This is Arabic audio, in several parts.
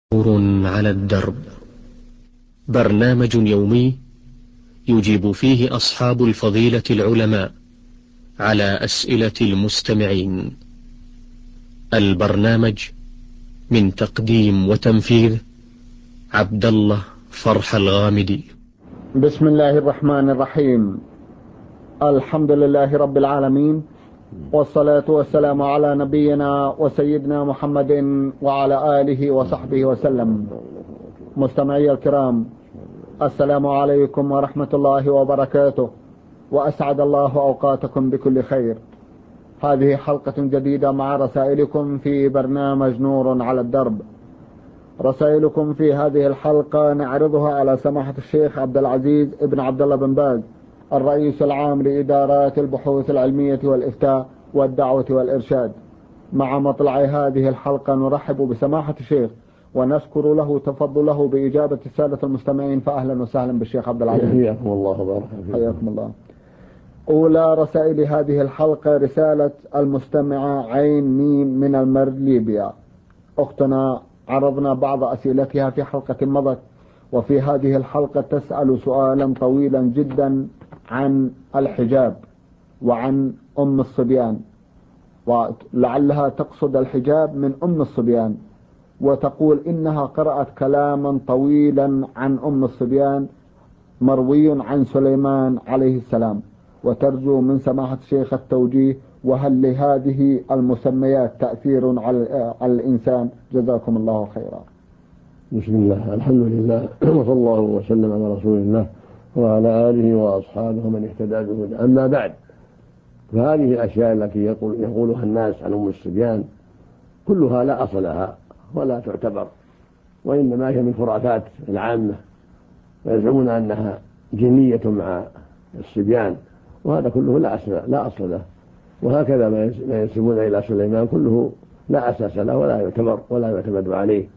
نور على الدرب، برنامج يومي يجيب فيه أصحاب الفضيلة العلماء على أسئلة المستمعين. البرنامج من تقديم وتنفيذ عبد الله فرح الغامدي. بسم الله الرحمن الرحيم. الحمد لله رب العالمين، والصلاة والسلام على نبينا وسيدنا محمد وعلى آله وصحبه وسلم. مستمعي الكرام، السلام عليكم ورحمة الله وبركاته، وأسعد الله أوقاتكم بكل خير. هذه حلقة جديدة مع رسائلكم في برنامج نور على الدرب. رسائلكم في هذه الحلقة نعرضها على سماحة الشيخ عبد العزيز ابن عبد الله بن باز، الرئيس العام لإدارات البحوث العلمية والإفتاء والدعوة والإرشاد. مع مطلع هذه الحلقة نرحب بسماحة الشيخ ونشكر له تفضله بإجابة السادة المستمعين، فأهلا وسهلا بالشيخ عبد العزيز. حياكم الله وبارك فيكم. حياكم الله. أولى رسائل هذه الحلقة رسالة المستمعة عين ميم من المر ليبيا. أختنا عرضنا بعض أسئلتها في حلقة مضت، وفي هذه الحلقة تسأل سؤالا طويلا جدا عن الحجاب وعن أم الصبيان، ولعلها تقصد الحجاب من أم الصبيان، وتقول إنها قرأت كلاما طويلا عن أم الصبيان مروي عن سليمان عليه السلام، وترجو من سماحة الشيخ التوجيه، وهل لهذه المسميات تأثير على الإنسان؟ جزاكم الله خيرا. بسم الله، الحمد لله، وصلى الله وسلم على رسول الله وعلى آله وأصحابه من اهتدى بهداه. أما بعد، فهذه الأشياء التي يقولها الناس عن أم الصبيان كلها لا أصل لها ولا تعتبر، وإنما هي من خرافات العامة، ويزعمون أنها جنية مع الصبيان، وهذا كله لا أصل له. وهكذا ما ينسبون إلى سليمان كله لا أساس له ولا يعتبر ولا يعتمد عليه.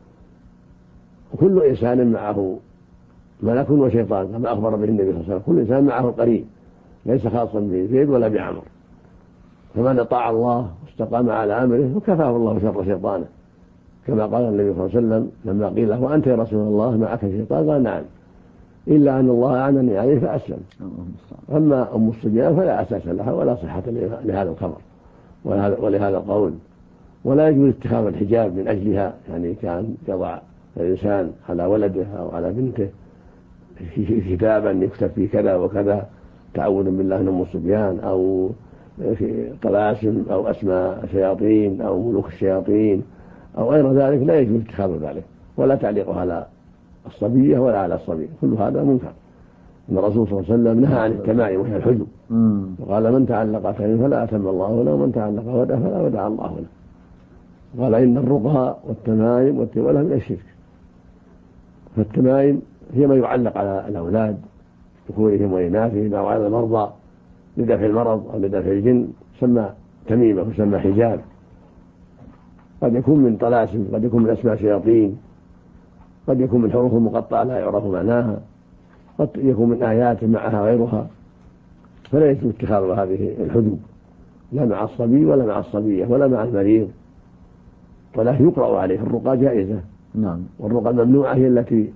وكل إنسان معه ملك وشيطان كما أخبر به النبي صلى الله عليه وسلم، كل إنسان معه قرين ليس خاصا بزيد ولا بعمر، فمن أطاع الله واستقام على أمره فكفاه الله شر شيطانه، كما قال النبي صلى الله عليه وسلم لما قيل له: وأنت يا رسول الله معك شيطان؟ قال: نعم، إلا أن الله أعنني عليه فأسلم. أما أم الصبيان فلا أساس لها ولا صحة لهذا الخبر ولهذا القول، ولا يجوز اتخاذ الحجاب من أجلها، يعني كان يضع الإنسان على ولده أو على بنته في كتابا يكتب فيه كذا وكذا تعوذ بالله من أم الصبيان، أو في طلاسم أو أسماء شياطين أو ملوك الشياطين أو غير ذلك، لا يجوز اتخاذ ذلك ولا تعليقها على الصبية ولا على الصبي، كل هذا منكر. أن الرسول صلى الله عليه وسلم نهى عن التمائم وهي الحجب، وقال: من تعلق تميم فلا أتم الله له، ومن تعلق ودع فلا ودع الله له. قال: إن الرقى والتمائم والتولى من الشرك. فالتمائم هي ما يعلق على الأولاد ذكورهم وإناثهم أو على المرضى لدفع المرض أو لدفع الجن، يسمى تميمة ويسمى حجاب. قد يكون من طلاسم، قد يكون من أسماء شياطين، قد يكون من حروف مقطعة لا يعرف معناها، قد يكون من آيات معها غيرها، فلا يجوز اتخاذ هذه الحجب لا مع الصبي ولا مع الصبية ولا مع المريض، ولا يقرأ عليه. الرقى جائزة، نعم، والرقى الممنوعة هي التي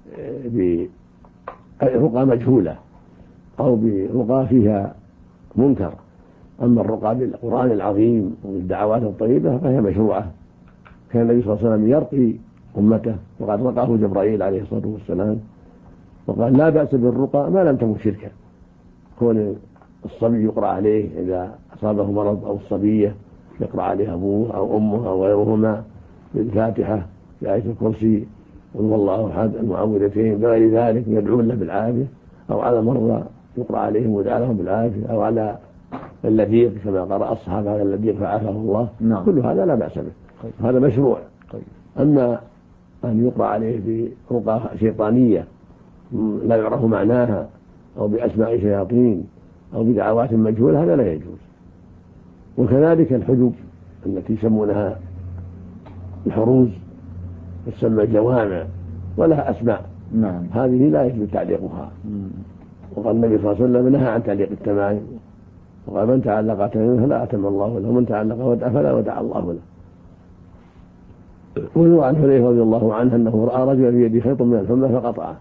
برقى مجهولة أو برقى فيها منكر. أما الرقى بالقرآن العظيم وبالدعوات الطيبة فهي مشروعة. كان النبي صلى الله عليه وسلم يرقي أمته، وقد رقاه جبرائيل عليه الصلاة والسلام، وقال: لا بأس بالرقى ما لم تكن شركا. كون الصبي يقرأ عليه إذا أصابه مرض، أو الصبية يقرأ عليه أبوه أو أمه أو غيرهما بالفاتحة بآية الكرسي قل هو الله أحد المعوذتين بغير ذلك يدعون له بالعافية، أو على مرضى يقرأ عليهم ويدعى لهم بالعافية، أو على اللذيذ كما قرأ الصحابة على اللذيذ فعافاه الله. نعم. كل هذا لا بأس به، هذا مشروع. أما أن يقرأ عليه برقى شيطانية لا يعرف معناها أو بأسماء شياطين أو بدعوات مجهولة، هذا لا يجوز. وكذلك الحجب التي يسمونها الحروز تسمى الجوامع ولها أسماء، نعم، هذه لا يجوز تعليقها. وقال النبي صلى الله عليه وسلم نهى عن تعليق التمائم، وقال: من تعلق تميما فلا أتم الله له، ومن تعلق ودع فلا ودع الله له. وروى عن حذيفة رضي الله عنه أنه رأى رجلا في يده خيط من الحمى فقطعه،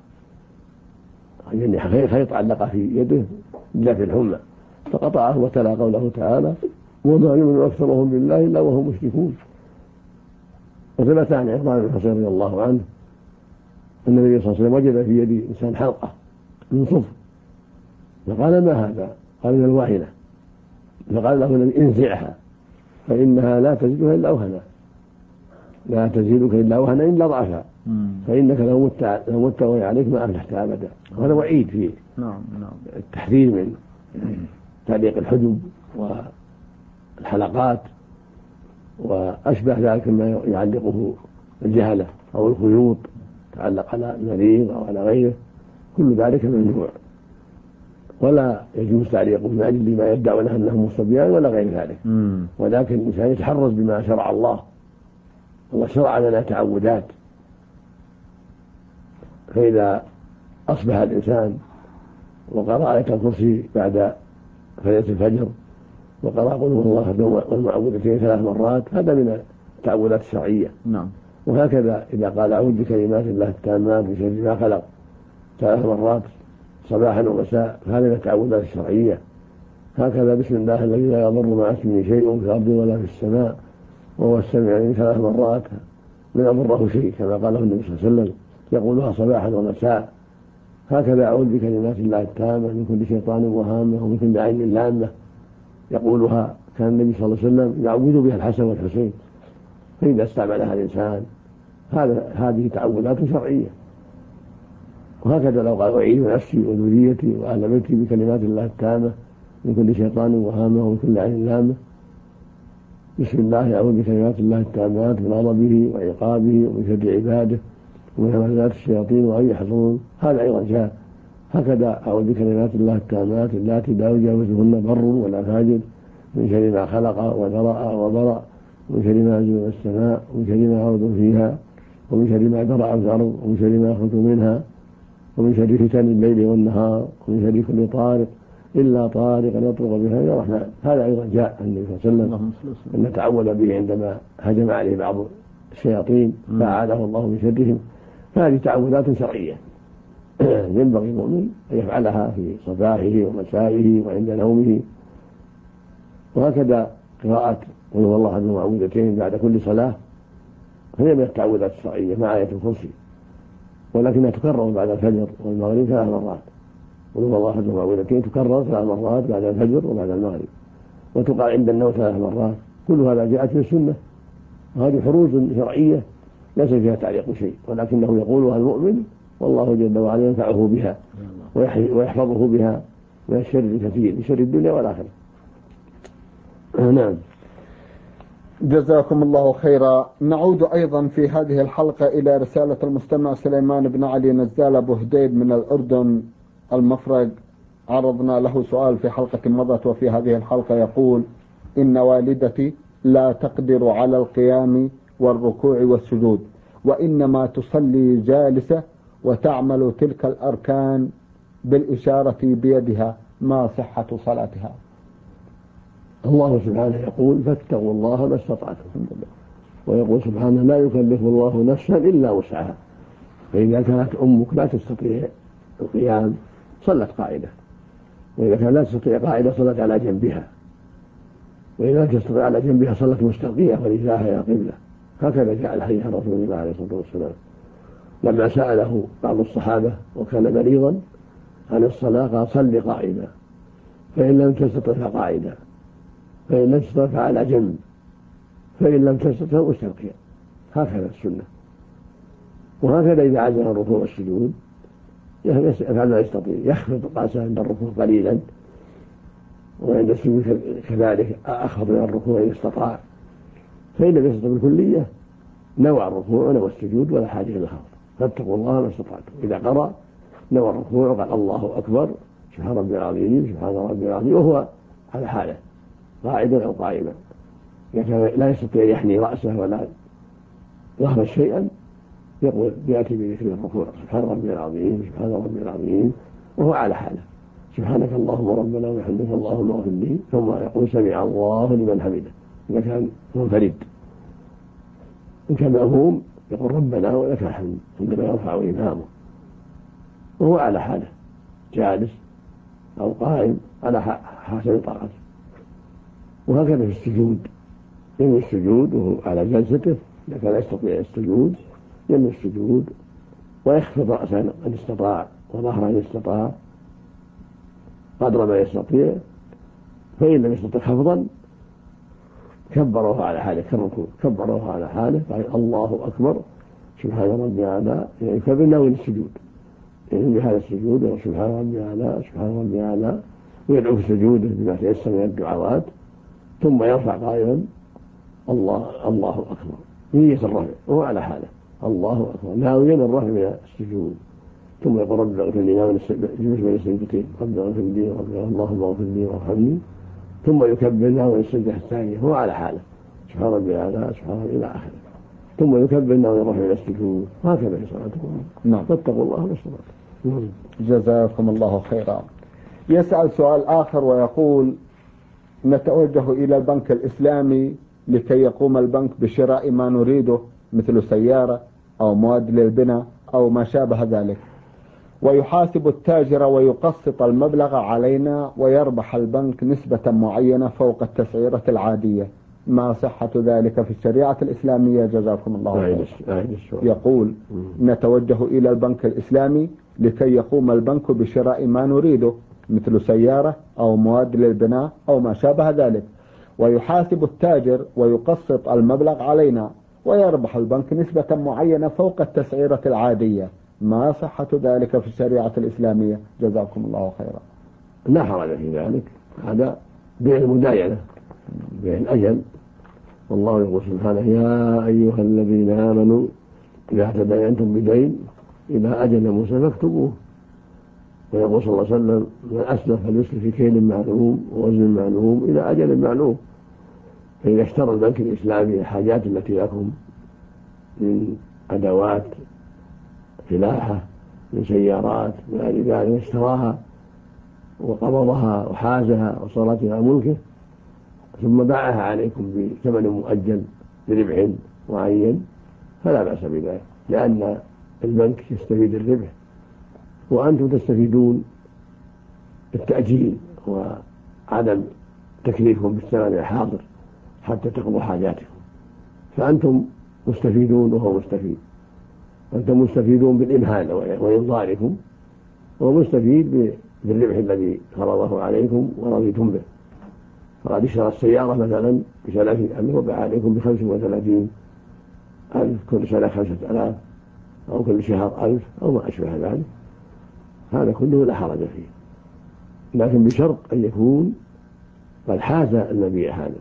يعني خيط علق في يده إلا في الحمى فقطعه، وتلا قوله تعالى: وما يؤمن أكثرهم بالله إلا وهم مشركون. وثبت عن عمران بن حصين رضي الله عنه أن النبي صلى الله عليه وسلم وجد في يد إنسان حلقة من صفر فقال: ما هذا؟ قال: من الواهنة. فقال له النبي: انزعها فإنها لا تزيدها إلا وهنا، لا تزيدك إلا وهنا إلا ضعفها، فإنك لو مت وهي عليك ما أفلحت أبدا. وهذا وعيد فيه التحذير من تعليق الحجب والحلقات وأشبه ذلك ما يعلقه الجهلة أو الخيوط تعلق على المريض أو على غيره، كل ذلك ممنوع، ولا يجوز تعليقه من أجل ما يدعون أنهم مصبيان ولا غير ذلك. ولكن الإنسان يتحرز بما شرع الله. الله شرع لنا تعودات، فإذا أصبح الإنسان وقرأ آية الكرسي بعد صلاة الفجر وقرأ قل هو الله والمعوذتين 3 مرات، هذا من التعوذات الشرعية. وهكذا إذا قال أعوذ بكلمات الله التامات من شر ما خلق 3 مرات صباحا ومساء، هذا من التعوذات الشرعية. هكذا بسم الله الذي لا يضر مع اسمه شيء في الأرض ولا في السماء وهو السميع العليم 3 مرات من يضره شيء، كما قاله النبي صلى الله عليه وسلم يقولها صباحا ومساء. هكذا أعوذ بكلمات الله التامة من كل شيطان وهامة ومن كل عين لامة، يقولها كان النبي صلى الله عليه وسلم يعوذ بها الحسن والحسين. فإذا استعملها الإنسان هذه تعوذات شرعية. وهكذا لو قال أعيذ نفسي وذريتي وأهل بيتي بكلمات الله التامة من كل شيطان وهامة ومن كل عين لامة، بسم الله أعوذ بكلمات الله التامات من غضبه وعقابه ومن شر عباده ومن همزات الشياطين وأن يحضرون، هذا أيضا جاء. هكذا أعوذ بكلمات الله التامات اللاتي لا يجاوزهن بر ولا فاجر من شر ما خلق وذرأ وبرأ ومن شر ما نزل من السماء ومن شر ما عرض فيها ومن شر ما ذرأ في الأرض ومن شر ما يخرج منها ومن شر فتن الليل والنهار ومن شر كل طارق إلا طارقا يطرق بها إلى الرحمن. هذا أيضا جاء عن النبي صلى الله عليه وسلم أن تعوذ به عندما هجم عليه بعض الشياطين فأعاذه الله من شرهم. فهذه تعوذات شرعية ينبغي المؤمن أن يفعلها في صباحه ومسائه وعند نومه. وهكذا قراءة قل هو الله أحد المعوذتين بعد كل صلاة هي من التعوذات الشرعية مع آية الكرسي، ولكنها تكرر بعد الفجر والمغرب 3 مرات. قل هو الله أحد المعوذتين تكرر 3 مرات بعد الفجر وبعد المغرب، وتقال عند النوم 3 مرات. كل هذا جاءت في السنة، وهذه حروز شرعية ليس فيها تعليق شيء، ولكنه يقولها المؤمن والله جل وعلا ينفعه بها ويحفظه بها من الشر الكثير، من شر الدنيا والآخرة. نعم. جزاكم الله خيرا. نعود أيضا في هذه الحلقة إلى رسالة المستمع سليمان بن علي نزال أبو هديد من الأردن المفرق. عرضنا له سؤال في حلقة مضت، وفي هذه الحلقة يقول: إن والدتي لا تقدر على القيام والركوع والسجود، وإنما تصلي جالسة وتعمل تلك الأركان بالإشارة بيدها، ما صحة صلاتها؟ الله سبحانه يقول: فاتقوا الله ما استطعتم، ويقول سبحانه: لا يكلف الله نفسا إلا وسعها. فإذا كانت أمك لا تستطيع القيام صلت قاعدة، وإذا كانت لا تستطيع قاعدة صلت على جنبها، وإذا لم تستطيع على جنبها صلت مستلقية ورجلها إلى القبلة. هكذا جاء الحديث عن رسول الله عليه الصلاة والسلام لما سأله بعض الصحابة وكان مريضا عن الصلاة قال: صل قائما، فإن لم تستطع فقاعدا، فإن لم تستطع فعلى جنب، فإن لم تستطع مستلقيا. هكذا السنة. وهكذا إذا عجز عن الركوع والسجود يفعل ما يستطيع، يخفض رأسه عند الركوع قليلا، وعند السجود كذلك أخفض من الركوع إن استطاع. فإن لم يستطع بالكلية نوى الركوع ونوى السجود ولا حاجة إلى الخفض. فاتقوا الله ما استطعتم. إذا قرأ نوى الركوع وقال الله أكبر سبحان ربي العظيم سبحان ربي العظيم، وهو على حاله قاعدا أو قائما. إذا كان لا يستطيع يحني رأسه ولا يخرج شيئا يقول يأتي بذكر الركوع سبحان ربي العظيم سبحان ربي العظيم وهو على حاله، سبحانك اللهم ربنا وبحمدك اللهم اغفر لي، ثم يقول سمع الله لمن حمده إذا كان منفرد. إن كان مأموم يقول ربنا ولك الحمد عندما يرفع إمامه وهو على حاله جالس أو قائم على حسب طاقته. وهكذا في السجود، ينوي السجود وهو على جلسته إذا كان يستطيع السجود ينوي السجود ويخفض رأسا إن استطاع وظهرا إن استطاع قدر ما يستطيع، فإن لم يستطع خفضا كبروها على حاله كالركوع، كبروها على حاله قال الله أكبر سبحان ربي أعلى، يعني يكبر ناوي السجود، يعني بهذا السجود يقول سبحان ربي أعلى سبحان ربي أعلى، ويدعو في سجوده بما تيسر من الدعوات، ثم يرفع قائلا الله أكبر نية الرفع وهو على حاله الله أكبر ناويا الرفع من السجود، ثم يقول رب اغفر لي ناوي جلوس بين السجدتين رب اغفر لي اللهم اغفر لي وارحمني، ثم يكبر ناوي السجدة الثانية هو على حاله سبحان ربي الأعلى سبحان ربي إلى آخره، ثم يكبر ناوي الرفع من السجود، هكذا في صلاتكم. نعم. فاتقوا الله واستغفروه. جزاكم الله خيرا. يسأل سؤال آخر ويقول: نتوجه إلى البنك الإسلامي لكي يقوم البنك بشراء ما نريده مثل سيارة أو مواد للبناء أو ما شابه ذلك، ويحاسب التاجر ويقسط المبلغ علينا ويربح البنك نسبة معينة فوق التسعيرة العادية، ما صحة ذلك في الشريعة الإسلامية؟ جزاكم الله خيرا. يقول: نتوجه إلى البنك الإسلامي لكي يقوم البنك بشراء ما نريده مثل سيارة أو مواد للبناء أو ما شابه ذلك، ويحاسب التاجر ويقسط المبلغ علينا ويربح البنك نسبة معينة فوق التسعيرة العادية، ما صحة ذلك في الشريعة الإسلامية؟ جزاكم الله خيرا. لا حرج في ذلك، هذا بيع المداينة، بيع الأجل، والله يقول سبحانه يا أيها الذين آمنوا إذا تداينتم بدين إلى أجل مسمى فاكتبوه، ويقول صلى الله عليه وسلم من أسلف فليسلف في كيل معلوم ووزن معلوم إلى أجل معلوم. فإذا اشترى البنك الإسلامي الحاجات التي لكم من أدوات فلاحة من سيارات من ذلك اشتراها وقبضها وحازها وصارت إلى ملكه ثم باعها عليكم بثمن مؤجل بربح معين فلا بأس بذلك، لأن البنك يستفيد الربح وأنتم تستفيدون التأجيل وعدم تكليفهم بالثمن الحاضر حتى تقضوا حاجاتكم، فأنتم مستفيدون وهو مستفيد، أنتم مستفيدون بالإمهال وإنظاركم، وهو مستفيد بالربح الذي فرضه عليكم ورضيتم به. فقد اشترى السيارة مثلا ب30,000 وباع عليكم ب35,000 كل سنة 5,000 أو كل شهر 1000 أو ما أشبه ذلك، هذا كله لا حرج فيه، لكن بشرط أن يكون قد حاز المبيع هذا،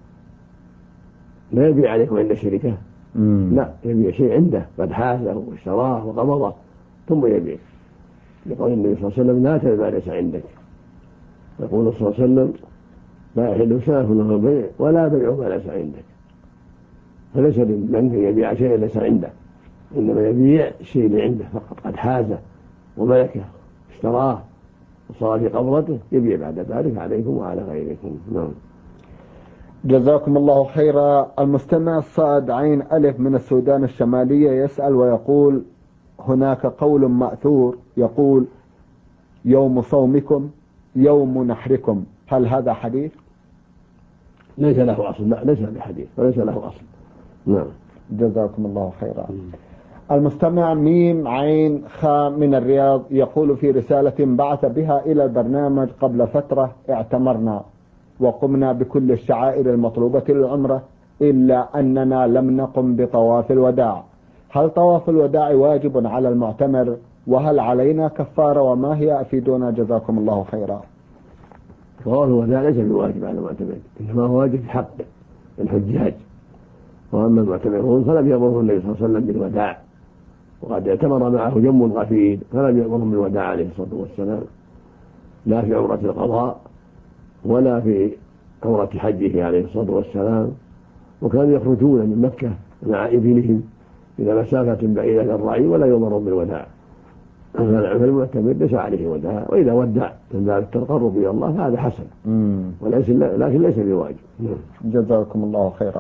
لا يبيع عليكم عند الشركة، لا يبيع شيء عنده قد حازه واشتراه وقبضه ثم يبيع، يقول النبي صلى الله عليه وسلم لا تبيع ما ليس عندك، يقول صلى الله عليه وسلم لا يحل سلف له بيع ولا بيع ما ليس عندك، فليس للبنك يبيع شيء ليس عنده، إنما يبيع الشيء اللي عنده فقط قد حازه وملكه اشتراه وصار في قبضته يبيع بعد ذلك عليكم وعلى غيركم. نعم. جزاكم الله خيرا. المستمع الصاد عين ألف من السودان الشمالية يسأل ويقول: هناك قول مأثور يقول يوم صومكم يوم نحركم، هل هذا حديث؟ ليس له أصل، لا ليس بحديث وليس له أصل. نعم. جزاكم الله خيرا. المستمع ميم عين خا من الرياض يقول في رسالة بعث بها إلى البرنامج قبل فترة: اعتمرنا وقمنا بكل الشعائر المطلوبة للعمرة إلا أننا لم نقم بطواف الوداع، هل طواف الوداع واجب على المعتمر؟ وهل علينا كفارة؟ وما هي؟ أفيدونا جزاكم الله خيرا. طواف الوداع ليس بواجب على المعتمر، إنما هو واجب في حق الحجاج، وأما المعتمرون فلم يأمرهم النبي صلى الله عليه وسلم بالوداع، وقد اعتمر معه جم غفير فلم يأمرهم بالوداع عليه الصلاة والسلام، لا في عمرة القضاء ولا في عمرة حجه عليه الصلاة والسلام، وكانوا يخرجون من مكة مع إبلهم إلى مسافة بعيدة للرعي ولا يؤمرون بالوداع، فالمعتمر ليس عليه وداع، وإذا ودع من باب التقرب إلى الله فهذا حسن، لكن ليس بواجب. جزاكم الله خيرا.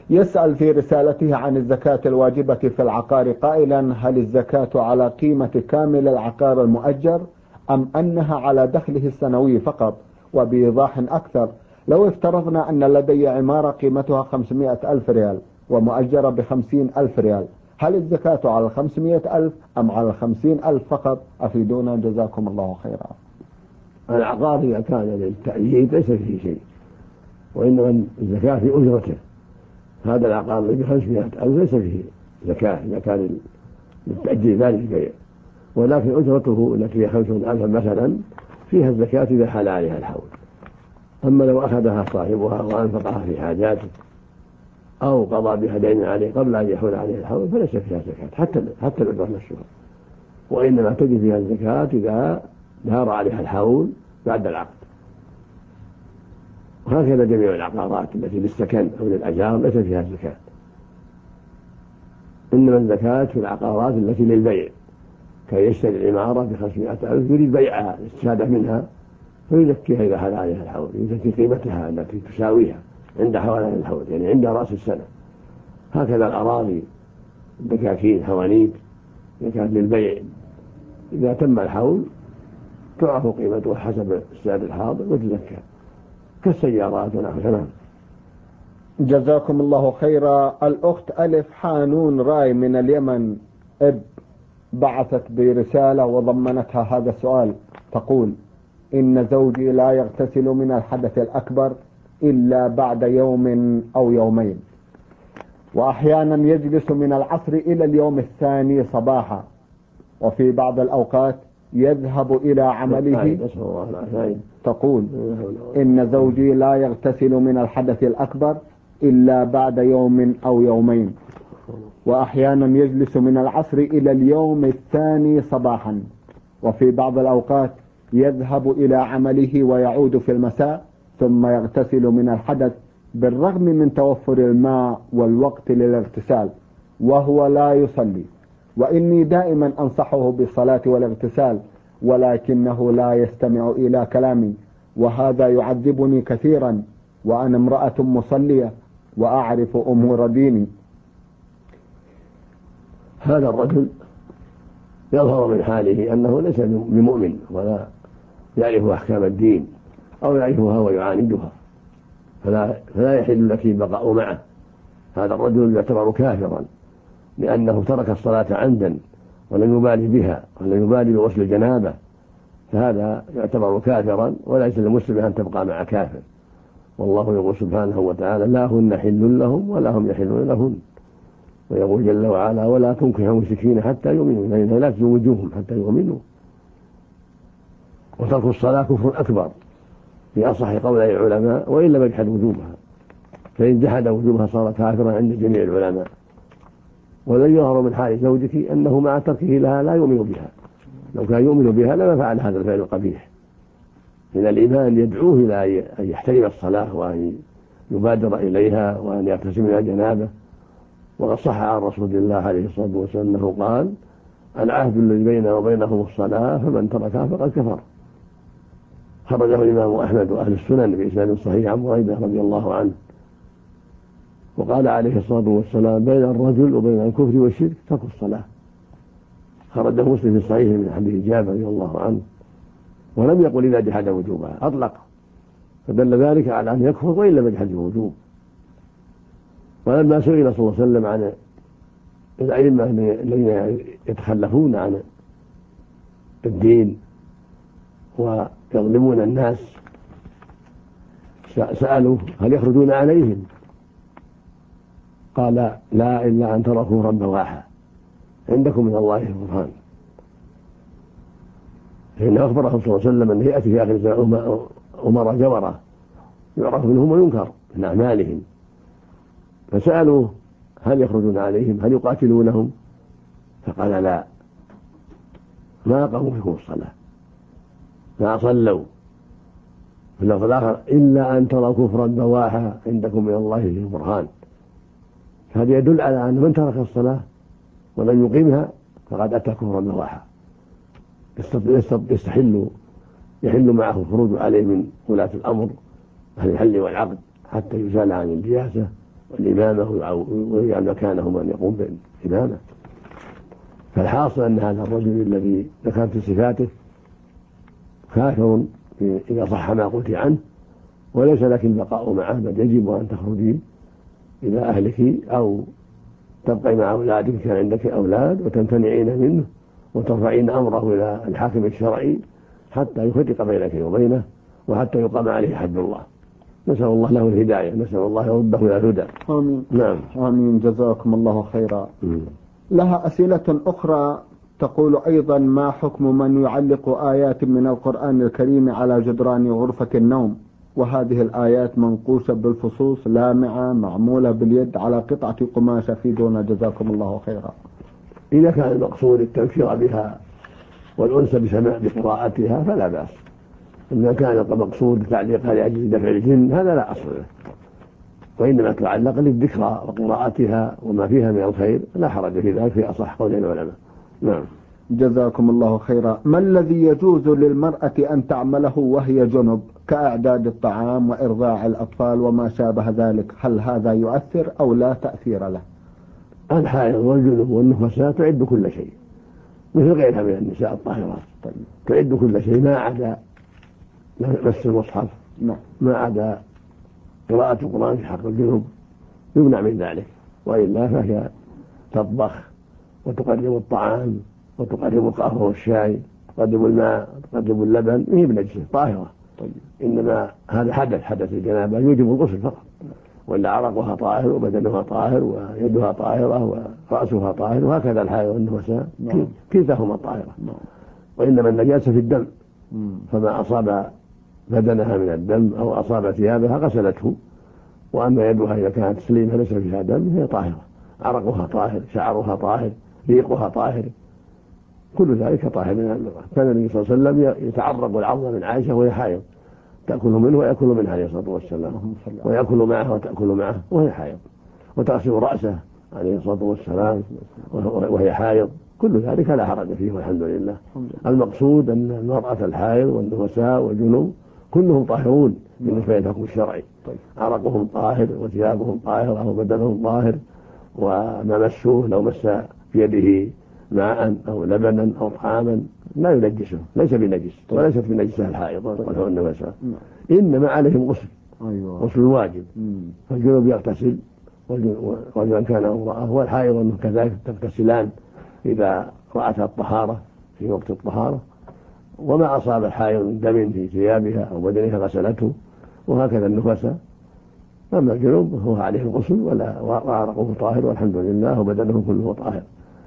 يسأل في رسالته عن الزكاة الواجبة في العقار قائلا: هل الزكاة على قيمة كامل العقار المؤجر أم أنها على دخله السنوي فقط؟ وبإيضاح أكثر: لو افترضنا أن لدي عمارة قيمتها 500 ألف ريال ومؤجرة ب50 ألف ريال، هل الزكاة على 500 ألف أم على 50 ألف فقط؟ أفيدونا جزاكم الله خيرا. العقار إذا كان للتأجير ليس فيه شيء، وإنما الزكاة في أجرته. هذا العقار الذي ب500 ألف ليس فيه زكاة إذا كان للتأجير لا للبيع، ولكن أجرته التي هي 50 ألفا مثلا فيها الزكاة إذا حال عليها الحول. أما لو أخذها صاحبها وأنفقها في حاجاته أو قضى بها دين عليه قبل أن يحول عليه الحول فليس فيها زكاة حتى الأجرة نفسها، وإنما تجد فيها الزكاة إذا دار عليها الحول بعد العقد. وهكذا جميع العقارات التي للسكن أو للأجار ليس فيها زكاة، إنما الزكاة في العقارات التي للبيع، كي يشتري العمارة ب500 ألف يريد بيعها الاستفادة منها فيزكيها إذا حال عليها الحول، يزكي قيمتها التي تساويها عند حوالي الحول، يعني عند رأس السنة. هكذا الأراضي الدكاكين حوانيت إذا كانت للبيع إذا تم الحول تعرف قيمتها حسب السعر الحاضر وتزكى كالسيارات ونحوها. نعم. جزاكم الله خيرا. الأخت ألف حانون راي من اليمن بعثت برسالة وضمنتها هذا السؤال، تقول: إن زوجي لا يغتسل من الحدث الأكبر إلا بعد يوم أو يومين، وأحيانا يجلس من العصر إلى اليوم الثاني صباحا، وفي بعض الأوقات يذهب إلى عمله. تقول: إن زوجي لا يغتسل من الحدث الأكبر إلا بعد يوم أو يومين، وأحيانا يجلس من العصر إلى اليوم الثاني صباحا، وفي بعض الأوقات يذهب إلى عمله ويعود في المساء ثم يغتسل من الحدث بالرغم من توفر الماء والوقت للاغتسال وهو لا يصلي، وإني دائما أنصحه بالصلاة والاغتسال ولكنه لا يستمع إلى كلامي، وهذا يعذبني كثيرا وأنا امرأة مصلية وأعرف أمور ديني. هذا الرجل يظهر من حاله أنه ليس بمؤمن ولا يعرف أحكام الدين أو يعرفها ويعاندها، فلا يحل لك البقاء معه. هذا الرجل يعتبر كافرا لأنه ترك الصلاة عمدا ولم يبالي بها ولم يبالي بغسل الجنابة، فهذا يعتبر كافرا، وليس للمسلم أن تبقى مع كافر. والله يقول سبحانه وتعالى: لا هن حل لهم ولا هم يحلون لهن. ويقول جل وعلا: ولا تنكحوا المشركين حتى يؤمنوا، يعني لا تزوجوهم حتى يؤمنوا. وترك الصلاة كفر أكبر في أصح قولي العلماء، وإن لم يجحد وجوبها، فإن جحد وجوبها صار كافرا عند جميع العلماء. ولن يظهر من حال زوجك أنه مع تركه لها لا يؤمن بها، لو كان يؤمن بها لما فعل هذا الفعل القبيح. إن الإيمان يدعوه إلى أن يحترم الصلاة وأن يبادر إليها وأن يغتسل من الجنابة. وقد صح عن رسول الله عليه الصلاة والسلام أنه قال: العهد الذي بيننا وبينهم الصلاة فمن تركها فقد كفر. خرجه الإمام أحمد وأهل السنن بإسناد صحيح عن بريدة رضي الله عنه. وقال عليه الصلاة والسلام: بين الرجل وبين الكفر والشرك ترك الصلاة. خرجه مسلم في الصحيح من حديث جابر رضي الله عنه، ولم يقل إذا جحد وجوبها، أطلق، فدل ذلك على أن يكفر وإن لم يجحد الوجوب. ولما سئل صلى الله عليه وسلم عن الأئمة الذين يتخلفون عن الدين ويظلمون الناس سألوا: هل يخرجون عليهم؟ قال: لا، إلا أن تروا كفرا بواحا عندكم من الله برهان. فإنه أخبره صلى الله عليه وسلم أنه يأتي في آخر الزمان أمراء جورة يعرف منهم وينكر من أعمالهم، فسألوه: هل يخرجون عليهم؟ هل يقاتلونهم؟ فقال: لا، ما قاموا فيكم الصلاة، ما صلوا. في اللفظ الآخر: إلا أن تروا كفرا بواحا عندكم من الله برهان. هذا يدل على أن من ترك الصلاة ولم يقيمها فقد أتى كفرا بواحا، يحل معه الخروج عليه من ولاة الأمر أهل الحل والعقد حتى يزال عن الرياسة الإمامة ويجعل مكانه من يقوم بالإمامة. فالحاصل أن هذا الرجل الذي ذكرت صفاته كافر إذا صح ما قلت عنه، وليس لك البقاء معه، بل يجب أن تخرجي إلى أهلك أو تبقي مع أولادك كان عندك أولاد وتمتنعين منه وترفعين أمره إلى الحاكم الشرعي حتى يفرق بينك وبينه وحتى يقام عليه حد الله. نسأل الله له الهداية، نسأل الله يرده إلى الهدى. آمين. نعم. آمين. جزاكم الله خيرا. لها أسئلة أخرى تقول أيضا: ما حكم من يعلق آيات من القرآن الكريم على جدران غرفة النوم، وهذه الآيات منقوشة بالفصوص لامعة معمولة باليد على قطعة قماشة في دون؟ جزاكم الله خيرا. إذا كان المقصود التنفير بها والأنس بسماع بقراءتها فلا بأس. إذا كان المقصود تعليقها لأجل دفع الجن هذا لا أصل له، وإنما تعلق للذكرى وقراءتها وما فيها من الخير لا حرج في ذلك في أصح قول العلماء. نعم. جزاكم الله خيرا. ما الذي يجوز للمرأة أن تعمله وهي جنب كإعداد الطعام وإرضاع الأطفال وما شابه ذلك؟ هل هذا يؤثر أو لا تأثير له؟ الحائض والجنب والنفساء تعد كل شيء مثل غيرها من النساء الطاهرات. تعد كل شيء ما عدا مس المصحف، ما عدا قراءة القرآن في حق الجنوب يمنع من ذلك، وإلا فهي تطبخ وتقدم الطعام وتقدم القهوة والشاي، تقدم الماء، تقدم اللبن، هي بنجسه طاهرة. إنما هذا حدث الجنابة يوجب الغسل فقط، وإلا عرقها طاهر وبدنها طاهر ويدها طاهرة ورأسها طاهر، وهكذا الحائض والنفساء كلتاهما طاهرة. وإنما النجاسة في الدم، فما أصاب بدنها من الدم أو أصاب ثيابها غسلته، وأما يدها إذا كانت سليمة ليس فيها دم هي طاهرة، عرقها طاهر، شعرها طاهر، ريقها طاهر، كل ذلك طاهر من المرأة. كان النبي صلى الله عليه وسلم يتعرض العظم من عائشة وهي حائض، تأكل منه ويأكل منها عليه الصلاة والسلام، ويأكل معها وتأكل معه وهي حائض، وتغسل رأسه عليه الصلاة والسلام وهي حائض، كل ذلك لا حرج فيه والحمد لله. المقصود أن المرأة الحائض والنفساء والجنوب كلهم طاهرون بالنسبة للحكم الشرعي، عرقهم طاهر وثيابهم طاهرة وبدنهم طاهر، وما مسوه لو مس في يده ماء أو لبنا أو طعاما لا ينجسه، ليس بنجس وليست بنجسة الحائض والنفساء، إنما عليهم غسل، غسل واجب. فالجنوب يغتسل ورجلا كان أو امرأة، والحائض كذلك تغتسلان إذا رأتها الطهارة في وقت الطهارة، وما أصاب الحائض من دم في ثيابها أو بدنها غسلته، وهكذا النفساء. أما الجنوب هو عليه الغسل وعرقه طاهر والحمد لله وبدنه كله طاهر.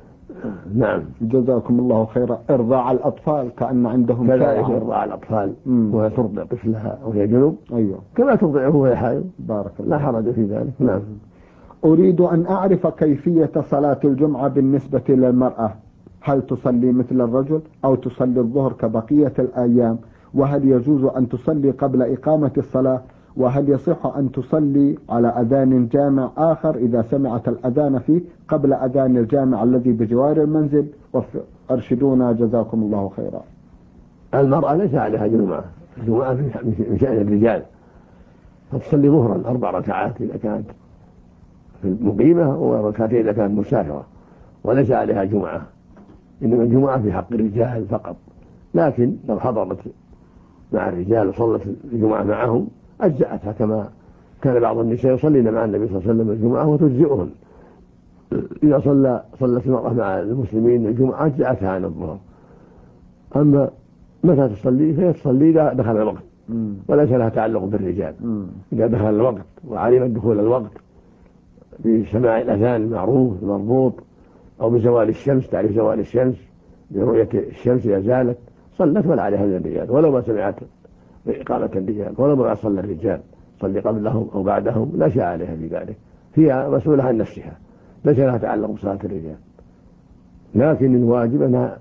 نعم. جزاكم الله خيرا. إرضاع الأطفال كأن عندهم كذلك إرضاع الأطفال وهي ترضع طفلها وهي جنوب كما ترضعه وهي حائض، بارك الله، لا حرج في ذلك. نعم. أريد أن أعرف كيفية صلاة الجمعة بالنسبة للمرأة، هل تصلي مثل الرجل أو تصلي الظهر كبقية الأيام؟ وهل يجوز أن تصلي قبل إقامة الصلاة؟ وهل يصح أن تصلي على أذان جامع آخر إذا سمعت الأذان فيه قبل أذان الجامع الذي بجوار المنزل؟ أرشدونا جزاكم الله خيرا. المرأة ليس عليها جمعة، الجمعة من شأن الرجال، فتصلي ظهرا 4 ركعات إذا كانت في المقيمة وركعتين إذا كانت مسافرة، وليس عليها جمعة، إنما الجمعة في حق الرجال فقط. لكن لو حضرت مع الرجال وصلت الجمعة معهم أجزأتها، كما كان بعض النساء يصلين مع النبي صلى الله عليه وسلم الجمعة وتجزئهن. إذا صلت المرأة مع المسلمين الجمعة أجزأتها عن الظهر. أما متى تصلي فهي تصلي إذا دخل الوقت، وليس لها تعلق بالرجال. إذا دخل الوقت وعلمت دخول الوقت بسماع الأذان المعروف المربوط أو بزوال الشمس، تعرف زوال الشمس برؤية الشمس إذا زالت صلت ولا عليها من الرجال، ولو ما سمعت بإقامة الرجال ولو ما صلى الرجال صلي قبلهم أو بعدهم لا شيء عليها في ذلك، هي مسؤولة عن نفسها ليس لها تعلق بصلاة الرجال. لكن الواجب أنها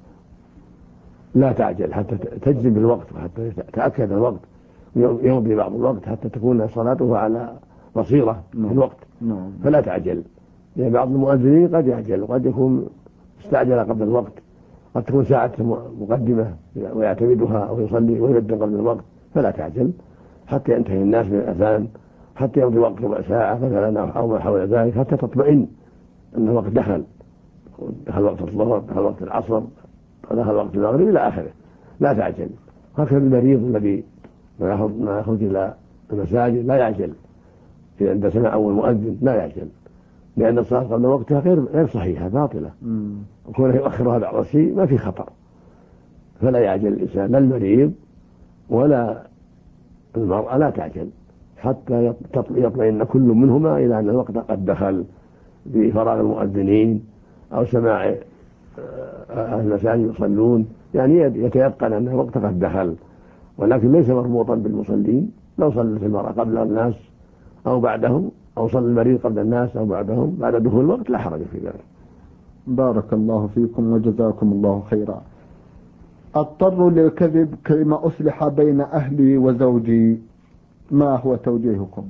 لا تعجل حتى تجزم بالوقت وحتى تأكد الوقت، يمضي بعض الوقت حتى تكون صلاته على بصيرة في الوقت، فلا تعجل. لأن بعض المؤذنين قد يعجل وقد يكون استعجل قبل الوقت، قد تكون ساعة مقدمة ويعتمدها أو يصلي ويبدأ قبل الوقت، فلا تعجل حتى ينتهي الناس من الأذان حتى يمضي وقت ربع ساعة مثلا أو ما حول ذلك حتى تطمئن أن الوقت دخل وقت الظهر، دخل وقت العصر، دخل وقت المغرب إلى آخره. لا تعجل. هكذا المريض الذي ما يخرج إلى المساجد لا يعجل، عند سمع أول مؤذن لا يعجل، لأن الصلاة قبل وقتها غير صحيحة باطلة، وكونه يؤخرها بعض الشيء ما في خطر. فلا يعجل الإنسان، لا المريض ولا المرأة لا تعجل حتى يطمئن كل منهما إلى أن الوقت قد دخل بفراغ المؤذنين أو سماع أهل المساجد يصلون، يعني يتيقن أن الوقت قد دخل. ولكن ليس مربوطا بالمصلين، لو صلت المرأة قبل الناس أو بعدهم، أو صلى المريض قبل الناس أو بعدهم بعد دخول الوقت لا حرج في ذلك. بارك الله فيكم وجزاكم الله خيرا. اضطر للكذب كلما أصلح بين أهلي وزوجي، ما هو توجيهكم؟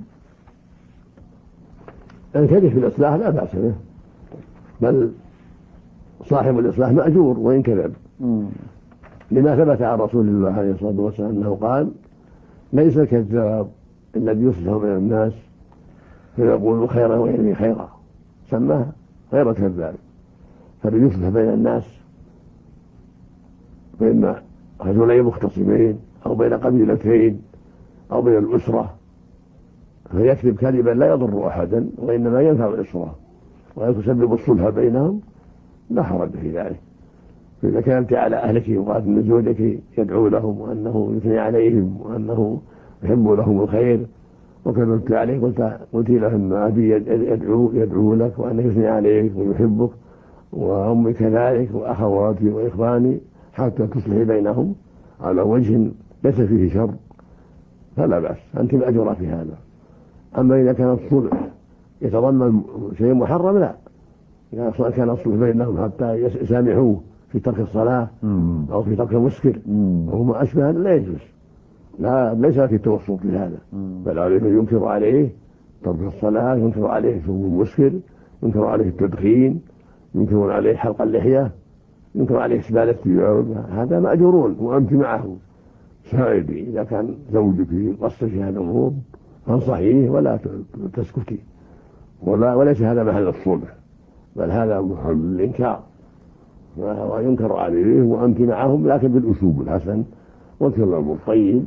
الكذب في الإصلاح لا بأس به، بل صاحب الإصلاح مأجور وإن كذب، لما ثبت عن رسول الله عليه الصلاة والسلام أنه قال: ليس الكذاب الذي يصلح بين الناس فيقول خيرا ويرمي خيرا، سماه غير الكذاب. فالذي يصلح بين الناس بين رجلين مختصمين أو بين قبيلتين أو بين الأسرة فيكذب كذبا لا يضر أحدا وإنما ينفع الأسرة ويسبب الصلح بينهم، لا حرج في ذلك. فإذا كانت على أهلك وقالت أن زوجك يدعو لهم وأنه يثني عليهم وأنه يحب لهم الخير، وكذبت عليه قلت له أن أبي يدعو لك وأنه يثني عليك ويحبك، وأمي كذلك وأخواتي وإخواني، حتى تصلحي بينهم على وجه ليس فيه شر، فلا بأس، أنت مأجورة في هذا. أما إذا كان الصلح يتضمن شيء محرم لا، إذا كان الصلح بينهم حتى يسامحوه في ترك الصلاة أو في ترك المسكر أو ما أشبه لا يجوز، لا ليس في التوسط في هذا، بل عليه ينكر عليه ترك الصلاة، ينكر عليه شرب المسكر، ينكر عليه التدخين، ينكر عليه حلق اللحية، ينكر عليه إسبال الثياب، هذا مأجورون وأنت معه سائدي. إذا كان زوجك قصر في هذا الأمور فانصحيه ولا تسكتي، وليس هذا محل الصلح، بل هذا محل الإنكار، وينكر عليه وأنت معهم لكن بالأسلوب الحسن والكلام الطيب،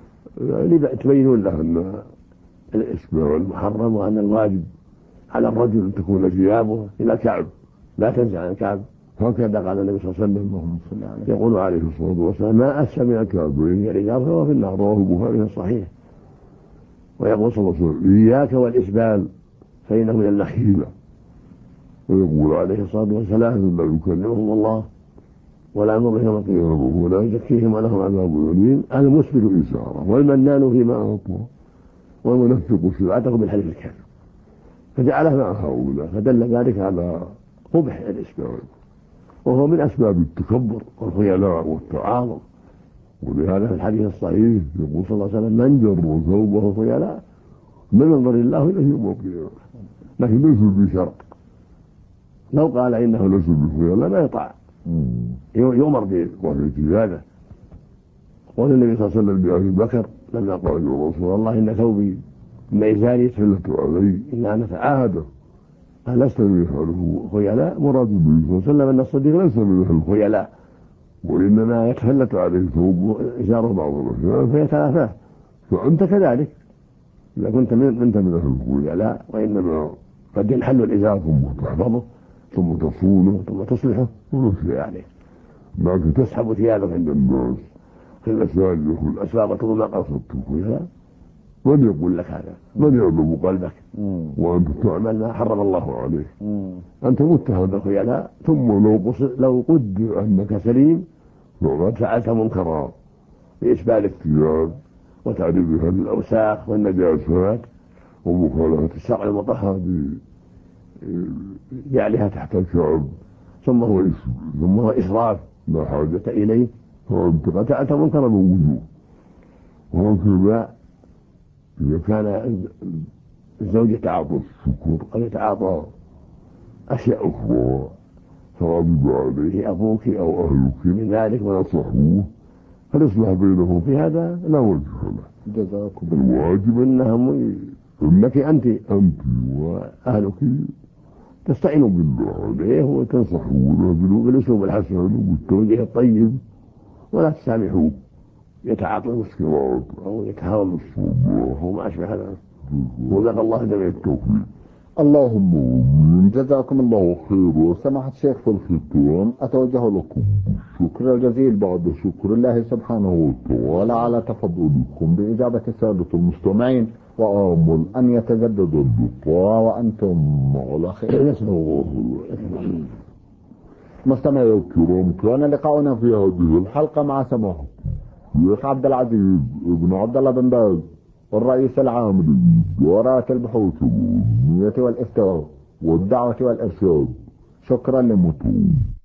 تبينون له أن الإسباع المحرم وأن الواجب على الرجل أن تكون ثيابه إلى الكعب لا تنزع عن الكعب، هكذا قال النبي صلى الله عليه وسلم يقول عليه الصلاة والسلام: ما أسفل من الكعبين الرجال فهو في النار، رواه البخاري الصحيح. ويقول صلى الله عليه وسلم: إياك والإسبال فإنه من النخيلة. ويقول عليه الصلاة والسلام: لا يكلمهم الله ولا ينظر يوم القيامة ولا يزكيهم ولهم عذاب أليم المسبل إزاره والمنان فيما أعطى والمنفق سلعته بالحلف الكاذب. فجعله مع هؤلاء، فدل ذلك على قبح الإسبال، وهو من أسباب التكبر والخيلاء والتعاظم. ولهذا في الحديث الصحيح يقول صلى الله عليه وسلم: من جر ثوبه خيلاء من ينظر الله إليه يوم القيامة. لكن ليس بشرط، لو قال إنه ليس بالخيلاء لا يطاع، يؤمر بوفية هذا. قال النبي صلى الله عليه وسلم لأبي بكر لما قال: يا رسول الله إن ثوبي من إزاري تفلت علي إن أنا أتعاهده ألست من أهله خيلاء؟ مراد النبي صلى الله عليه وسلم أن الصديق ليس من أهل الخيلاء، وإنما يتفلت عليه ثوب إزاره بعض الأحيان فيتلافاه. فأنت كذلك إذا كنت من أهل الخيلاء، وإنما قد ينحل الإزار ثم تحفظه ثم تصونه ثم تصلحه ونصلي عليه، لكن تسحب ثيابك عند الناس في المساجد وفي الأسواق وتقول ما قصدت خيلاء، من يقول لك هذا؟ من يعلم قلبك؟ وأنت تعمل ما حرم الله عليه. أنت متهم بالخيلاء، ثم لو قدر أنك سليم لو فعلت منكرا بإسبال الثياب وتعريضها للأوساخ والنجاسات ومخالفة الشرع المطهر بجعلها تحت الكعب، ثم هو إسراف لا حاجة إليه، فأنت قطعت منكرا من وجوه. وهكذا إذا كان الزوج يتعاطى السكر أو يتعاطى أشياء أخرى فغضب عليه أبوك أو أهلك من ذلك ونصحوه فالإصلاح بينهم في هذا لا وجه له. جزاكم الواجب أنهم إنك أنت وأهلك تستعينوا بالله عليه وتنصحونه بالأسلوب الحسن وبالتوجيه الطيب، ولا تسامحوه يتعاطى المسكرات أو يتهاون الصباح وما أشبه هذا. وجزاك الله جميع التوفيق. اللهم آمين. جزاكم الله خير. وسماحة الشيخ في الختام أتوجه لكم بالشكر الجزيل بعد شكر الله سبحانه وتعالى على تفضلكم بإجابة السادة المستمعين، وآمل أن يتجدد اللقاء وأنتم على خير. مستمعي الكرام، كان لقاؤنا في هذه الحلقة مع سماحة الشيخ عبد العزيز ابن عبد الله بن باز، والرئيس العام لإدارة البحوث العلمية والإفتاء والدعوة والإرشاد. شكرا لمتابعتكم.